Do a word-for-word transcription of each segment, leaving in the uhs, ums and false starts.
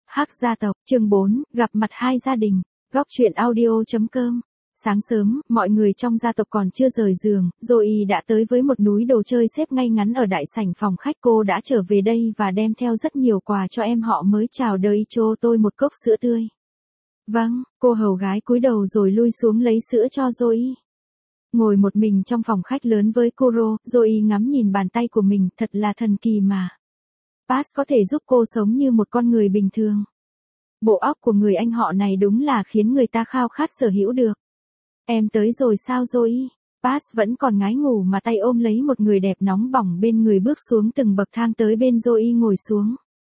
Hắc gia tộc, chương bốn, gặp mặt hai gia đình. Góc truyện audio.com. Sáng sớm, mọi người trong gia tộc còn chưa rời giường, Zoe đã tới với một núi đồ chơi xếp ngay ngắn ở đại sảnh phòng khách. Cô đã trở về đây và đem theo rất nhiều quà cho em họ mới chào đời, cho tôi một cốc sữa tươi. Vâng, cô hầu gái cúi đầu rồi lui xuống lấy sữa cho Zoe. Ngồi một mình trong phòng khách lớn với Kuro, Zoe ngắm nhìn bàn tay của mình, thật là thần kỳ mà. Pass có thể giúp cô sống như một con người bình thường. Bộ óc của người anh họ này đúng là khiến người ta khao khát sở hữu được. Em tới rồi sao Zoe? Pass vẫn còn ngái ngủ mà tay ôm lấy một người đẹp nóng bỏng bên người bước xuống từng bậc thang tới bên Zoe ngồi xuống.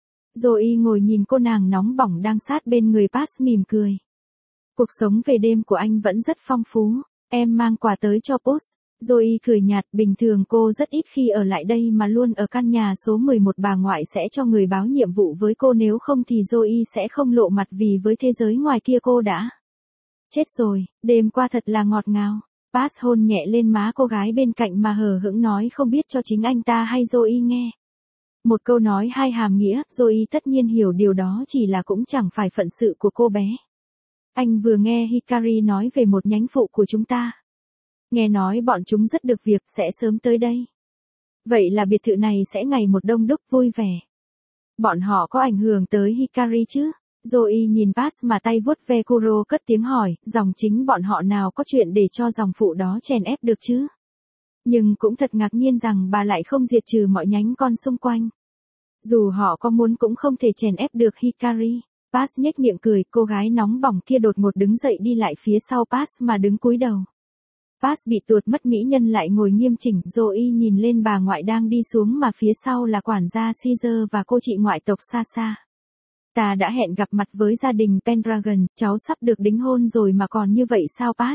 Zoe ngồi nhìn cô nàng nóng bỏng đang sát bên người Pass mỉm cười. Cuộc sống về đêm của anh vẫn rất phong phú. Em mang quà tới cho Puss. Zoe cười nhạt, bình thường cô rất ít khi ở lại đây mà luôn ở căn nhà số mười một, bà ngoại sẽ cho người báo nhiệm vụ với cô, nếu không thì Zoe sẽ không lộ mặt vì với thế giới ngoài kia cô đã chết rồi. Đêm qua thật là ngọt ngào. Pass hôn nhẹ lên má cô gái bên cạnh mà hờ hững nói không biết cho chính anh ta hay Zoe nghe. Một câu nói hai hàm nghĩa, Zoe tất nhiên hiểu điều đó chỉ là cũng chẳng phải phận sự của cô bé. Anh vừa nghe Hikari nói về một nhánh phụ của chúng ta. Nghe nói bọn chúng rất được việc, sẽ sớm tới đây. Vậy là biệt thự này sẽ ngày một đông đúc vui vẻ. Bọn họ có ảnh hưởng tới Hikari chứ? Zoe nhìn Pass mà tay vuốt ve Kuro cất tiếng hỏi, dòng chính bọn họ nào có chuyện để cho dòng phụ đó chèn ép được chứ? Nhưng cũng thật ngạc nhiên rằng bà lại không diệt trừ mọi nhánh con xung quanh. Dù họ có muốn cũng không thể chèn ép được Hikari. Pass nhếch miệng cười, cô gái nóng bỏng kia đột ngột đứng dậy đi lại phía sau Pass mà đứng cúi đầu. Pass bị tuột mất mỹ nhân lại ngồi nghiêm chỉnh, Zoe nhìn lên bà ngoại đang đi xuống mà phía sau là quản gia Caesar và cô chị ngoại tộc Sasha. Ta đã hẹn gặp mặt với gia đình Pendragon, cháu sắp được đính hôn rồi mà còn như vậy sao Pass?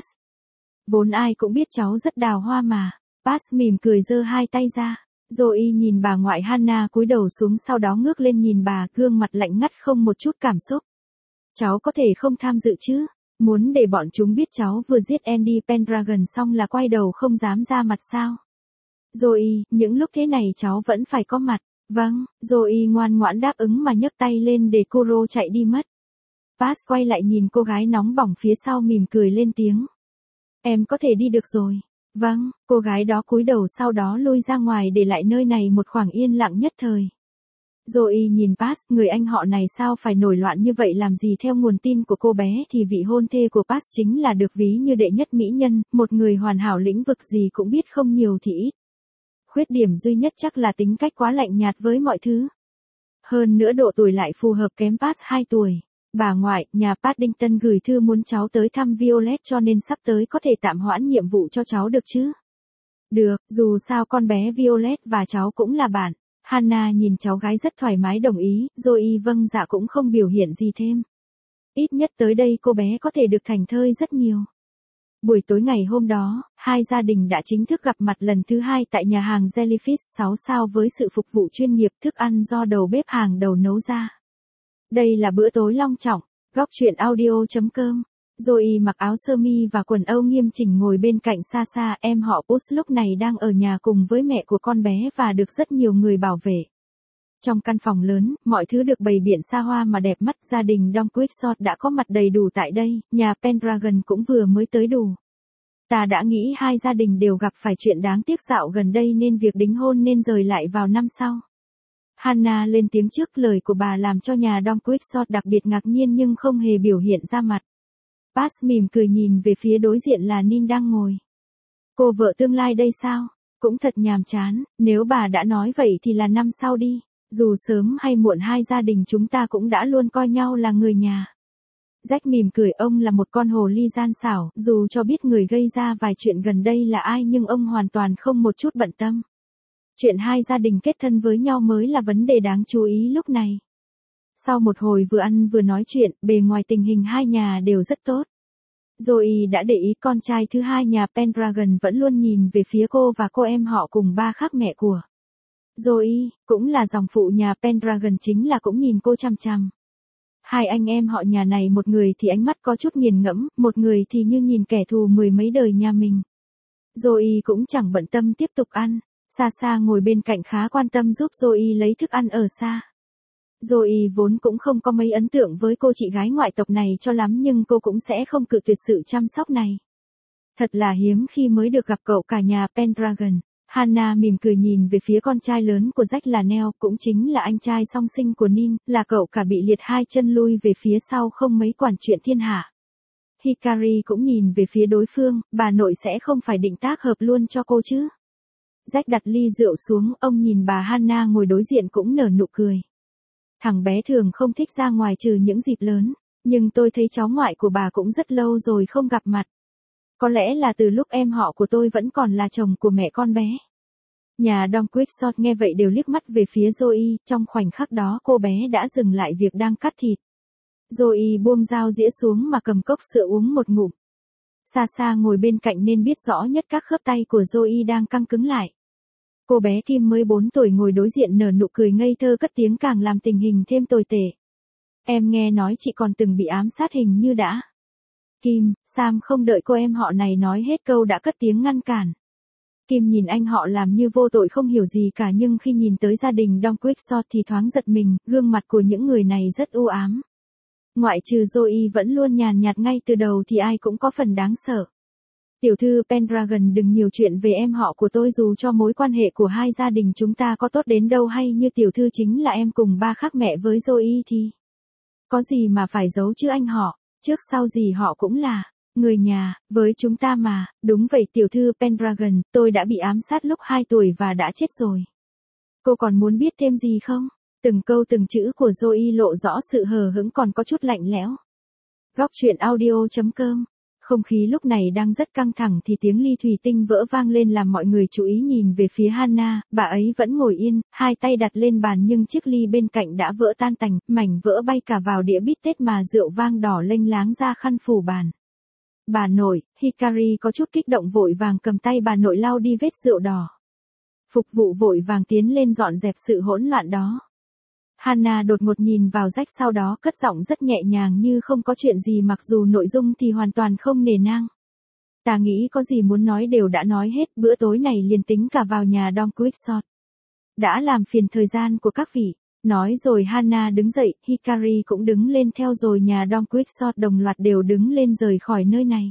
Vốn ai cũng biết cháu rất đào hoa mà. Pass mỉm cười giơ hai tay ra. Zoe nhìn bà ngoại Hannah cúi đầu xuống, sau đó ngước lên nhìn bà, gương mặt lạnh ngắt không một chút cảm xúc. Cháu có thể không tham dự chứ? Muốn để bọn chúng biết cháu vừa giết Andy Pendragon xong là quay đầu không dám ra mặt sao? Zoe, những lúc thế này cháu vẫn phải có mặt. Vâng, Zoe ngoan ngoãn đáp ứng mà nhấc tay lên để Kuro chạy đi mất. Pass quay lại nhìn cô gái nóng bỏng phía sau mỉm cười lên tiếng. Em có thể đi được rồi. Vâng, cô gái đó cúi đầu sau đó lui ra ngoài để lại nơi này một khoảng yên lặng nhất thời. Zoe nhìn Pass, người anh họ này sao phải nổi loạn như vậy làm gì? Theo nguồn tin của cô bé thì vị hôn thê của Pass chính là được ví như đệ nhất mỹ nhân, một người hoàn hảo, lĩnh vực gì cũng biết không nhiều thì ít. Khuyết điểm duy nhất chắc là tính cách quá lạnh nhạt với mọi thứ. Hơn nữa độ tuổi lại phù hợp kém Pass hai tuổi. Bà ngoại, nhà Paddington gửi thư muốn cháu tới thăm Violet cho nên sắp tới có thể tạm hoãn nhiệm vụ cho cháu được chứ? Được, dù sao con bé Violet và cháu cũng là bạn. Hannah nhìn cháu gái rất thoải mái đồng ý, Zoe vâng dạ cũng không biểu hiện gì thêm. Ít nhất tới đây cô bé có thể được thành thơi rất nhiều. Buổi tối ngày hôm đó, hai gia đình đã chính thức gặp mặt lần thứ hai tại nhà hàng Jellyfish sáu sao với sự phục vụ chuyên nghiệp, thức ăn do đầu bếp hàng đầu nấu ra. Đây là bữa tối long trọng. Góc truyện audio.com. Zoe mặc áo sơ mi và quần âu nghiêm chỉnh ngồi bên cạnh Sasha, em họ Puss lúc này đang ở nhà cùng với mẹ của con bé và được rất nhiều người bảo vệ. Trong căn phòng lớn, mọi thứ được bày biện xa hoa mà đẹp mắt, gia đình Don Quixote đã có mặt đầy đủ tại đây, nhà Pendragon cũng vừa mới tới đủ. Ta đã nghĩ hai gia đình đều gặp phải chuyện đáng tiếc dạo gần đây nên việc đính hôn nên rời lại vào năm sau. Hannah lên tiếng trước, lời của bà làm cho nhà Don Quixote đặc biệt ngạc nhiên nhưng không hề biểu hiện ra mặt. Pass mỉm cười nhìn về phía đối diện là Nin đang ngồi. Cô vợ tương lai đây sao? Cũng thật nhàm chán, nếu bà đã nói vậy thì là năm sau đi. Dù sớm hay muộn hai gia đình chúng ta cũng đã luôn coi nhau là người nhà. Jack mỉm cười, ông là một con hồ ly gian xảo, dù cho biết người gây ra vài chuyện gần đây là ai nhưng ông hoàn toàn không một chút bận tâm. Chuyện hai gia đình kết thân với nhau mới là vấn đề đáng chú ý lúc này. Sau một hồi vừa ăn vừa nói chuyện, bề ngoài tình hình hai nhà đều rất tốt. Zoe đã để ý con trai thứ hai nhà Pendragon vẫn luôn nhìn về phía cô và cô em họ cùng ba khác mẹ của Zoe, cũng là dòng phụ nhà Pendragon chính là cũng nhìn cô chằm chằm. Hai anh em họ nhà này, một người thì ánh mắt có chút nghiền ngẫm, một người thì như nhìn kẻ thù mười mấy đời nhà mình. Zoe cũng chẳng bận tâm tiếp tục ăn. Sasha ngồi bên cạnh khá quan tâm giúp Zoe lấy thức ăn ở xa. Zoe vốn cũng không có mấy ấn tượng với cô chị gái ngoại tộc này cho lắm nhưng cô cũng sẽ không cự tuyệt sự chăm sóc này. Thật là hiếm khi mới được gặp cậu cả nhà Pendragon. Hannah mỉm cười nhìn về phía con trai lớn của Jack là Neil, cũng chính là anh trai song sinh của Nin, là cậu cả bị liệt hai chân lui về phía sau không mấy quản chuyện thiên hạ. Hikari cũng nhìn về phía đối phương, bà nội sẽ không phải định tác hợp luôn cho cô chứ. Jack đặt ly rượu xuống, ông nhìn bà Hannah ngồi đối diện cũng nở nụ cười. Thằng bé thường không thích ra ngoài trừ những dịp lớn, nhưng tôi thấy cháu ngoại của bà cũng rất lâu rồi không gặp mặt. Có lẽ là từ lúc em họ của tôi vẫn còn là chồng của mẹ con bé. Nhà Don Quixote nghe vậy đều liếc mắt về phía Zoe, trong khoảnh khắc đó cô bé đã dừng lại việc đang cắt thịt. Zoe buông dao dĩa xuống mà cầm cốc sữa uống một ngụm. Xa xa ngồi bên cạnh nên biết rõ nhất các khớp tay của Zoe đang căng cứng lại. Cô bé Kim mới bốn tuổi ngồi đối diện nở nụ cười ngây thơ cất tiếng càng làm tình hình thêm tồi tệ. Em nghe nói chị còn từng bị ám sát hình như đã. Kim, Sam không đợi cô em họ này nói hết câu đã cất tiếng ngăn cản. Kim nhìn anh họ làm như vô tội không hiểu gì cả nhưng khi nhìn tới gia đình Don Quixote thì thoáng giật mình, gương mặt của những người này rất u ám. Ngoại trừ Zoe vẫn luôn nhàn nhạt ngay từ đầu thì ai cũng có phần đáng sợ. Tiểu thư Pendragon đừng nhiều chuyện về em họ của tôi dù cho mối quan hệ của hai gia đình chúng ta có tốt đến đâu hay như tiểu thư chính là em cùng ba khác mẹ với Zoe thì. Có gì mà phải giấu chứ anh họ, trước sau gì họ cũng là người nhà, với chúng ta mà. Đúng vậy tiểu thư Pendragon, tôi đã bị ám sát lúc hai tuổi và đã chết rồi. Cô còn muốn biết thêm gì không? Từng câu từng chữ của Zoe lộ rõ sự hờ hững còn có chút lạnh lẽo. Góc truyện audio chấm com. Không khí lúc này đang rất căng thẳng thì tiếng ly thủy tinh vỡ vang lên làm mọi người chú ý nhìn về phía Hannah, bà ấy vẫn ngồi yên, hai tay đặt lên bàn nhưng chiếc ly bên cạnh đã vỡ tan tành, mảnh vỡ bay cả vào đĩa bít tết mà rượu vang đỏ lênh láng ra khăn phủ bàn. Bà nội, Hikari có chút kích động vội vàng cầm tay bà nội lau đi vết rượu đỏ. Phục vụ vội vàng tiến lên dọn dẹp sự hỗn loạn đó. Hannah đột ngột nhìn vào Jack sau đó cất giọng rất nhẹ nhàng như không có chuyện gì mặc dù nội dung thì hoàn toàn không nề nang. Ta nghĩ có gì muốn nói đều đã nói hết, bữa tối này liền tính cả vào nhà Don Quixote. Đã làm phiền thời gian của các vị. Nói rồi Hannah đứng dậy, Hikari cũng đứng lên theo rồi nhà Don Quixote đồng loạt đều đứng lên rời khỏi nơi này.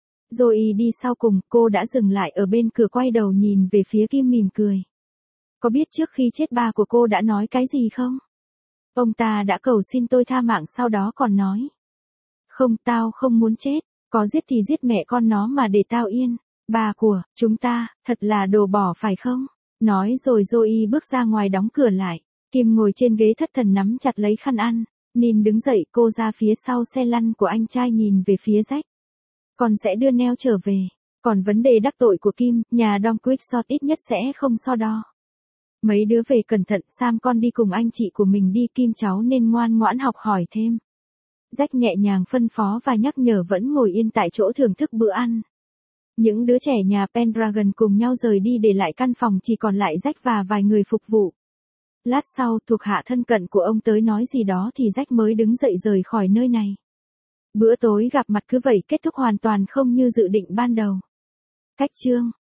Zoe đi sau cùng, cô đã dừng lại ở bên cửa quay đầu nhìn về phía Kim mỉm cười. Có biết trước khi chết ba của cô đã nói cái gì không? Ông ta đã cầu xin tôi tha mạng sau đó còn nói. Không, tao không muốn chết, có giết thì giết mẹ con nó mà để tao yên. Bà của, chúng ta, thật là đồ bỏ phải không? Nói rồi Zoe bước ra ngoài đóng cửa lại. Kim ngồi trên ghế thất thần nắm chặt lấy khăn ăn. Nin đứng dậy cô ra phía sau xe lăn của anh trai nhìn về phía Jack. Con sẽ đưa Neil trở về. Còn vấn đề đắc tội của Kim, nhà Don Quixote ít nhất sẽ không so đo. Mấy đứa về cẩn thận, Sam con đi cùng anh chị của mình đi, Kim cháu nên ngoan ngoãn học hỏi thêm. Jack nhẹ nhàng phân phó và nhắc nhở vẫn ngồi yên tại chỗ thưởng thức bữa ăn. Những đứa trẻ nhà Pendragon cùng nhau rời đi để lại căn phòng chỉ còn lại Jack và vài người phục vụ. Lát sau, thuộc hạ thân cận của ông tới nói gì đó thì Jack mới đứng dậy rời khỏi nơi này. Bữa tối gặp mặt cứ vậy kết thúc hoàn toàn không như dự định ban đầu. Cách chương